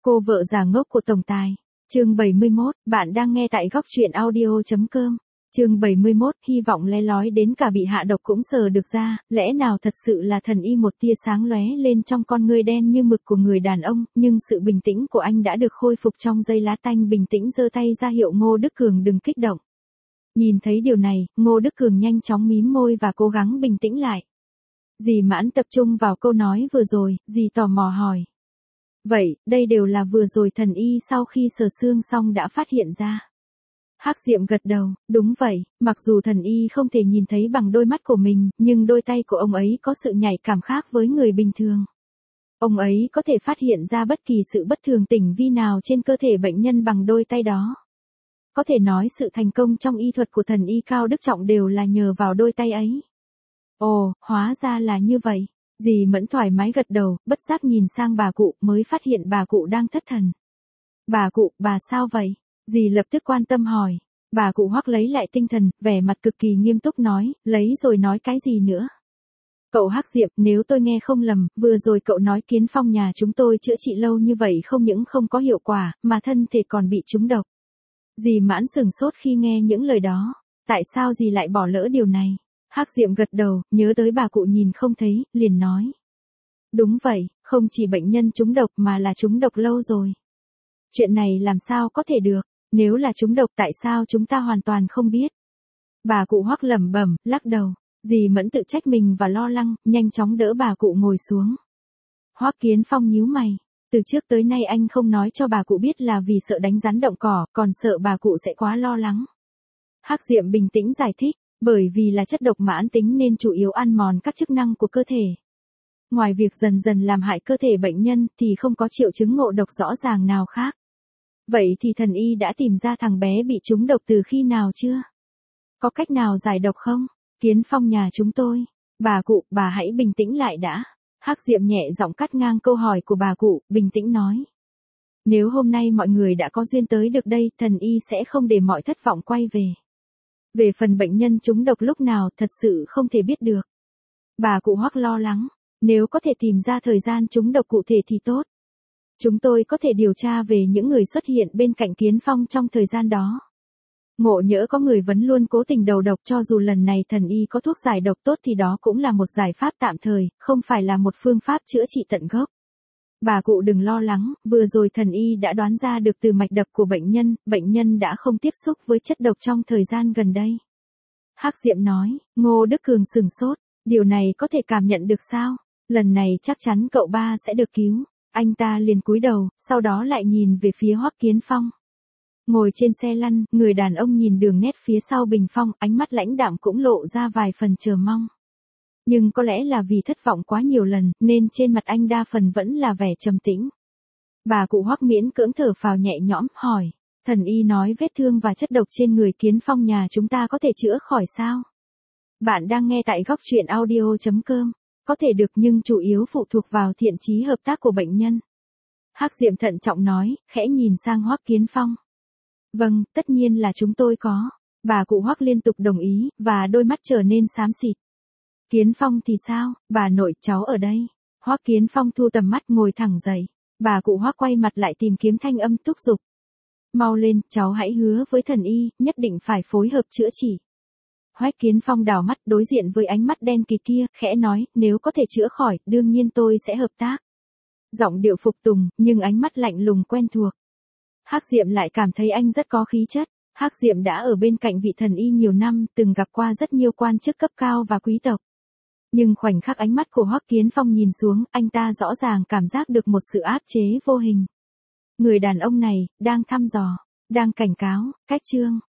Cô vợ già ngốc của tổng tài. Chương 71, bạn đang nghe tại góc truyện audio.com. Chương 71, hy vọng le lói đến cả bị hạ độc cũng sờ được ra, lẽ nào thật sự là thần y. Một tia sáng lóe lên trong con ngươi đen như mực của người đàn ông, nhưng sự bình tĩnh của anh đã được khôi phục trong giây lát. Anh bình tĩnh giơ tay ra hiệu Ngô Đức Cường đừng kích động. Nhìn thấy điều này, Ngô Đức Cường nhanh chóng mím môi và cố gắng bình tĩnh lại. Dì Mãn tập trung vào câu nói vừa rồi, dì tò mò hỏi. Vậy, đây đều là vừa rồi thần y sau khi sờ xương xong đã phát hiện ra. Hắc Diệm gật đầu, đúng vậy, mặc dù thần y không thể nhìn thấy bằng đôi mắt của mình, nhưng đôi tay của ông ấy có sự nhạy cảm khác với người bình thường. Ông ấy có thể phát hiện ra bất kỳ sự bất thường tinh vi nào trên cơ thể bệnh nhân bằng đôi tay đó. Có thể nói sự thành công trong y thuật của thần y Cao Đức Trọng đều là nhờ vào đôi tay ấy. Ồ, hóa ra là như vậy. Dì Mẫn thoải mái gật đầu, bất giác nhìn sang bà cụ mới phát hiện bà cụ đang thất thần. Bà cụ, bà sao vậy? Dì lập tức quan tâm hỏi. Bà cụ Hoắc lấy lại tinh thần, vẻ mặt cực kỳ nghiêm túc nói, lấy rồi nói cái gì nữa? Cậu Hắc Diệm, nếu tôi nghe không lầm, vừa rồi cậu nói Kiến Phong nhà chúng tôi chữa trị lâu như vậy không những không có hiệu quả, mà thân thể còn bị trúng độc. Dì Mãn sửng sốt khi nghe những lời đó. Tại sao dì lại bỏ lỡ điều này? Hắc Diệm gật đầu, nhớ tới bà cụ nhìn không thấy, liền nói. Đúng vậy, không chỉ bệnh nhân trúng độc mà là trúng độc lâu rồi. Chuyện này làm sao có thể được, nếu là trúng độc tại sao chúng ta hoàn toàn không biết. Bà cụ Hoắc lẩm bẩm, lắc đầu, dì Mẫn tự trách mình và lo lắng, nhanh chóng đỡ bà cụ ngồi xuống. Hoắc Kiến Phong nhíu mày, từ trước tới nay anh không nói cho bà cụ biết là vì sợ đánh rắn động cỏ, còn sợ bà cụ sẽ quá lo lắng. Hắc Diệm bình tĩnh giải thích. Bởi vì là chất độc mãn tính nên chủ yếu ăn mòn các chức năng của cơ thể. Ngoài việc dần dần làm hại cơ thể bệnh nhân thì không có triệu chứng ngộ độc rõ ràng nào khác. Vậy thì thần y đã tìm ra thằng bé bị trúng độc từ khi nào chưa? Có cách nào giải độc không? Kiến Phong nhà chúng tôi. Bà cụ, bà hãy bình tĩnh lại đã. Hắc Diệm nhẹ giọng cắt ngang câu hỏi của bà cụ, bình tĩnh nói. Nếu hôm nay mọi người đã có duyên tới được đây, thần y sẽ không để mọi thất vọng quay về. Về phần bệnh nhân trúng độc lúc nào thật sự không thể biết được. Bà cụ Hoắc lo lắng, nếu có thể tìm ra thời gian trúng độc cụ thể thì tốt. Chúng tôi có thể điều tra về những người xuất hiện bên cạnh Kiến Phong trong thời gian đó. Ngộ nhỡ có người vẫn luôn cố tình đầu độc, cho dù lần này thần y có thuốc giải độc tốt thì đó cũng là một giải pháp tạm thời, không phải là một phương pháp chữa trị tận gốc. Bà cụ đừng lo lắng, vừa rồi thần y đã đoán ra được từ mạch đập của bệnh nhân đã không tiếp xúc với chất độc trong thời gian gần đây. Hắc Diệm nói, Ngô Đức Cường sửng sốt, điều này có thể cảm nhận được sao? Lần này chắc chắn cậu ba sẽ được cứu. Anh ta liền cúi đầu, sau đó lại nhìn về phía Hoắc Kiến Phong. Ngồi trên xe lăn, người đàn ông nhìn đường nét phía sau bình phong, ánh mắt lãnh đạm cũng lộ ra vài phần chờ mong. Nhưng có lẽ là vì thất vọng quá nhiều lần, nên trên mặt anh đa phần vẫn là vẻ trầm tĩnh. Bà cụ Hoắc miễn cưỡng thở phào nhẹ nhõm, hỏi, thần y nói vết thương và chất độc trên người Kiến Phong nhà chúng ta có thể chữa khỏi sao? Bạn đang nghe tại góc truyện audio.com, có thể được nhưng chủ yếu phụ thuộc vào thiện chí hợp tác của bệnh nhân. Hắc Diệm thận trọng nói, khẽ nhìn sang Hoắc Kiến Phong. Vâng, tất nhiên là chúng tôi có. Bà cụ Hoắc liên tục đồng ý, và đôi mắt trở nên xám xịt. Kiến Phong thì sao, bà nội, cháu ở đây. Hoắc Kiến Phong thu tầm mắt ngồi thẳng dậy. Bà cụ Hoắc quay mặt lại tìm kiếm thanh âm thúc giục. Mau lên, cháu hãy hứa với thần y, nhất định phải phối hợp chữa trị. Hoắc Kiến Phong đảo mắt đối diện với ánh mắt đen kịt kia, khẽ nói, nếu có thể chữa khỏi, đương nhiên tôi sẽ hợp tác. Giọng điệu phục tùng, nhưng ánh mắt lạnh lùng quen thuộc. Hắc Diệm lại cảm thấy anh rất có khí chất. Hắc Diệm đã ở bên cạnh vị thần y nhiều năm, từng gặp qua rất nhiều quan chức cấp cao và quý tộc. Nhưng khoảnh khắc ánh mắt của Hoắc Kiến Phong nhìn xuống, anh ta rõ ràng cảm giác được một sự áp chế vô hình. Người đàn ông này, đang thăm dò, đang cảnh cáo, cách chương.